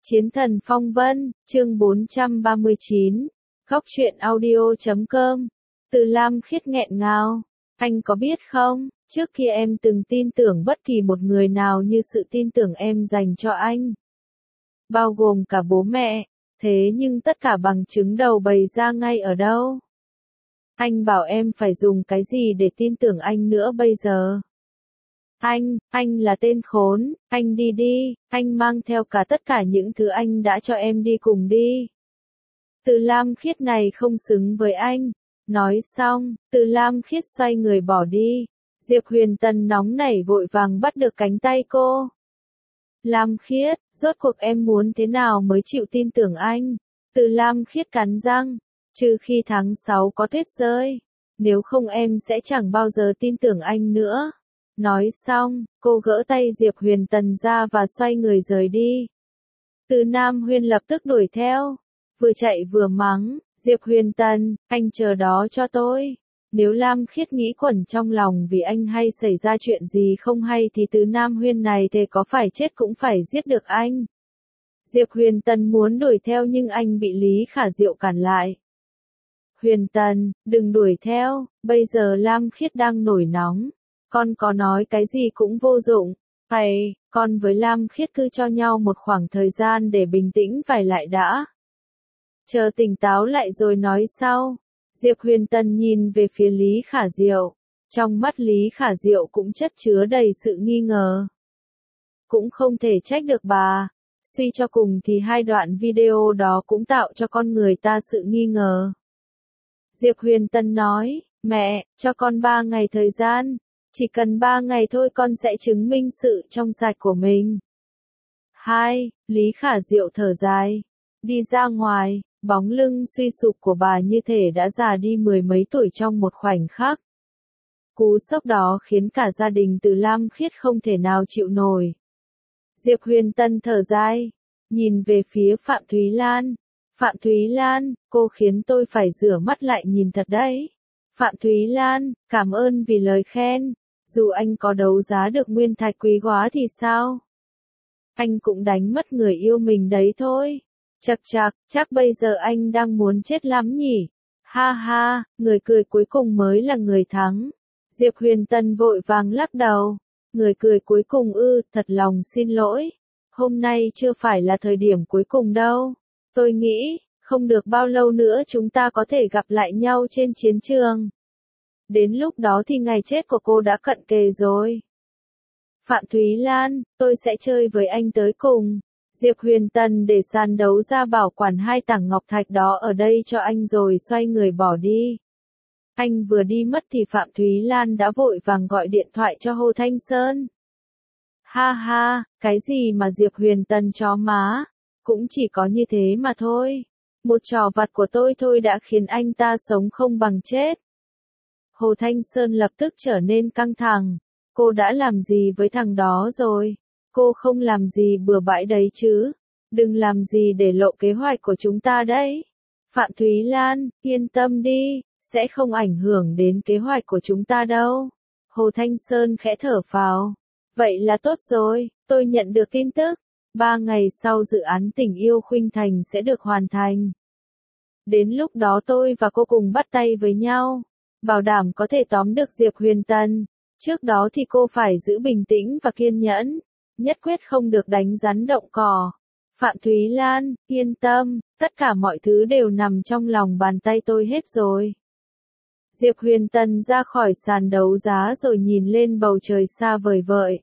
Chiến thần phong vân, chương 439, Góc truyện audio.com. Từ Lam Khiết nghẹn ngào. Anh có biết không, trước kia em từng tin tưởng bất kỳ một người nào như sự tin tưởng em dành cho anh. Bao gồm cả bố mẹ, thế nhưng tất cả bằng chứng đầu bày ra ngay ở đâu? Anh bảo em phải dùng cái gì để tin tưởng anh nữa bây giờ? Anh là tên khốn, anh đi đi, anh mang theo cả tất cả những thứ anh đã cho em đi cùng đi. Từ Lam Khiết này không xứng với anh. Nói xong, Từ Lam Khiết xoay người bỏ đi. Diệp Huyền Tần nóng nảy vội vàng bắt được cánh tay cô. Lam Khiết, rốt cuộc em muốn thế nào mới chịu tin tưởng anh? Từ Lam Khiết cắn răng, trừ khi tháng 6 có tuyết rơi. Nếu không em sẽ chẳng bao giờ tin tưởng anh nữa. Nói xong, cô gỡ tay Diệp Huyền Tần ra và xoay người rời đi. Từ Nam Huyên lập tức đuổi theo, vừa chạy vừa mắng, Diệp Huyền Tần, anh chờ đó cho tôi. Nếu Lam Khiết nghĩ quẩn trong lòng vì anh hay xảy ra chuyện gì không hay thì Từ Nam Huyên này thì có phải chết cũng phải giết được anh. Diệp Huyền Tần muốn đuổi theo nhưng anh bị Lý Khả Diệu cản lại. Huyền Tần, đừng đuổi theo, bây giờ Lam Khiết đang nổi nóng. Con có nói cái gì cũng vô dụng. Hay, con với Lam Khiết cứ cho nhau một khoảng thời gian để bình tĩnh vài lại đã. Chờ tỉnh táo lại rồi nói sau. Diệp Huyền Tần nhìn về phía Lý Khả Diệu. Trong mắt Lý Khả Diệu cũng chất chứa đầy sự nghi ngờ. Cũng không thể trách được bà. Suy cho cùng thì hai đoạn video đó cũng tạo cho con người ta sự nghi ngờ. Diệp Huyền Tần nói, mẹ, cho con 3 ngày thời gian. Chỉ cần 3 ngày thôi con sẽ chứng minh sự trong sạch của mình. 2. Lý Khả Diệu thở dài. Đi ra ngoài, bóng lưng suy sụp của bà như thể đã già đi 10 mấy tuổi trong một khoảnh khắc. Cú sốc đó khiến cả gia đình Từ Lam Khiết không thể nào chịu nổi. Diệp Huyền Tần thở dài, nhìn về phía Phạm Thúy Lan. Phạm Thúy Lan, cô khiến tôi phải rửa mắt lại nhìn thật đấy. Phạm Thúy Lan, cảm ơn vì lời khen. Dù anh có đấu giá được nguyên thạch quý quá thì sao? Anh cũng đánh mất người yêu mình đấy thôi. Chắc bây giờ anh đang muốn chết lắm nhỉ? Ha ha, người cười cuối cùng mới là người thắng. Diệp Huyền Tần vội vàng lắc đầu. Người cười cuối cùng thật lòng xin lỗi. Hôm nay chưa phải là thời điểm cuối cùng đâu. Tôi nghĩ, không được bao lâu nữa chúng ta có thể gặp lại nhau trên chiến trường. Đến lúc đó thì ngày chết của cô đã cận kề rồi. Phạm Thúy Lan, tôi sẽ chơi với anh tới cùng. Diệp Huyền Tần để sàn đấu ra bảo quản 2 tảng ngọc thạch đó ở đây cho anh rồi xoay người bỏ đi. Anh vừa đi mất thì Phạm Thúy Lan đã vội vàng gọi điện thoại cho Hồ Thanh Sơn. Ha ha, cái gì mà Diệp Huyền Tần chó má, cũng chỉ có như thế mà thôi. Một trò vặt của tôi thôi đã khiến anh ta sống không bằng chết. Hồ Thanh Sơn lập tức trở nên căng thẳng. Cô đã làm gì với thằng đó rồi? Cô không làm gì bừa bãi đấy chứ? Đừng làm gì để lộ kế hoạch của chúng ta đấy. Phạm Thúy Lan, yên tâm đi, sẽ không ảnh hưởng đến kế hoạch của chúng ta đâu. Hồ Thanh Sơn khẽ thở phào. Vậy là tốt rồi, tôi nhận được tin tức. 3 ngày sau dự án tình yêu Khuynh Thành sẽ được hoàn thành. Đến lúc đó tôi và cô cùng bắt tay với nhau. Bảo đảm có thể tóm được Diệp Huyền Tần. Trước đó thì cô phải giữ bình tĩnh và kiên nhẫn. Nhất quyết không được đánh rắn động cỏ. Phạm Thúy Lan, yên tâm, tất cả mọi thứ đều nằm trong lòng bàn tay tôi hết rồi. Diệp Huyền Tần ra khỏi sàn đấu giá rồi nhìn lên bầu trời xa vời vợi.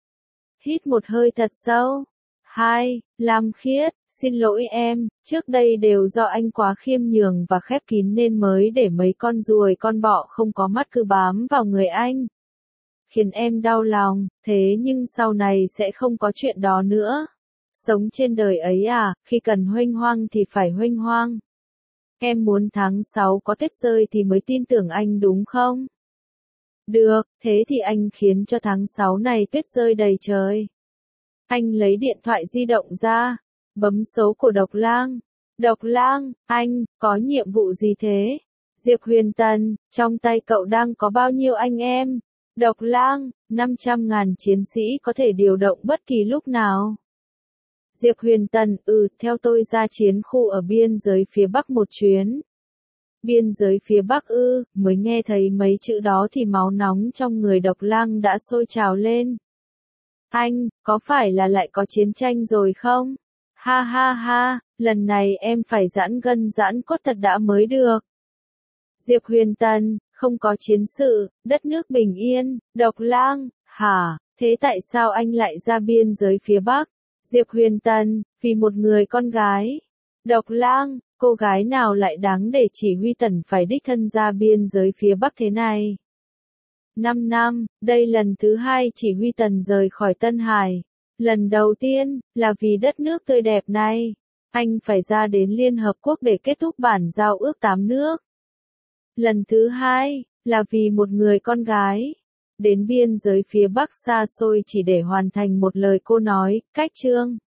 Hít một hơi thật sâu. 2. Lam Khiết, xin lỗi em, trước đây đều do anh quá khiêm nhường và khép kín nên mới để mấy con ruồi con bọ không có mắt cứ bám vào người anh. Khiến em đau lòng, thế nhưng sau này sẽ không có chuyện đó nữa. Sống trên đời ấy à, khi cần huênh hoang thì phải huênh hoang. Em muốn tháng 6 có tuyết rơi thì mới tin tưởng anh đúng không? Được, thế thì anh khiến cho tháng 6 này tuyết rơi đầy trời. Anh lấy điện thoại di động ra, bấm số của Độc Lang. Độc Lang, anh, có nhiệm vụ gì thế? Diệp Huyền Tần, trong tay cậu đang có bao nhiêu anh em? Độc Lang, 500.000 chiến sĩ có thể điều động bất kỳ lúc nào. Diệp Huyền Tần, theo tôi ra chiến khu ở biên giới phía Bắc một chuyến. Biên giới phía Bắc mới nghe thấy mấy chữ đó thì máu nóng trong người Độc Lang đã sôi trào lên. Anh, có phải là lại có chiến tranh rồi không? Ha ha ha, lần này em phải giãn gân giãn cốt thật đã mới được. Diệp Huyền Tần, không có chiến sự, đất nước bình yên, Độc Lang, hả, thế tại sao anh lại ra biên giới phía Bắc? Diệp Huyền Tần, vì một người con gái. Độc Lang, cô gái nào lại đáng để chỉ huy Tần phải đích thân ra biên giới phía Bắc thế này? 5 năm, đây lần thứ 2 chỉ huy Tần rời khỏi Tân Hải. Lần đầu tiên, là vì đất nước tươi đẹp này. Anh phải ra đến Liên Hợp Quốc để kết thúc bản giao ước 8 nước. Lần thứ 2, là vì một người con gái. Đến biên giới phía Bắc xa xôi chỉ để hoàn thành một lời cô nói, cách chương.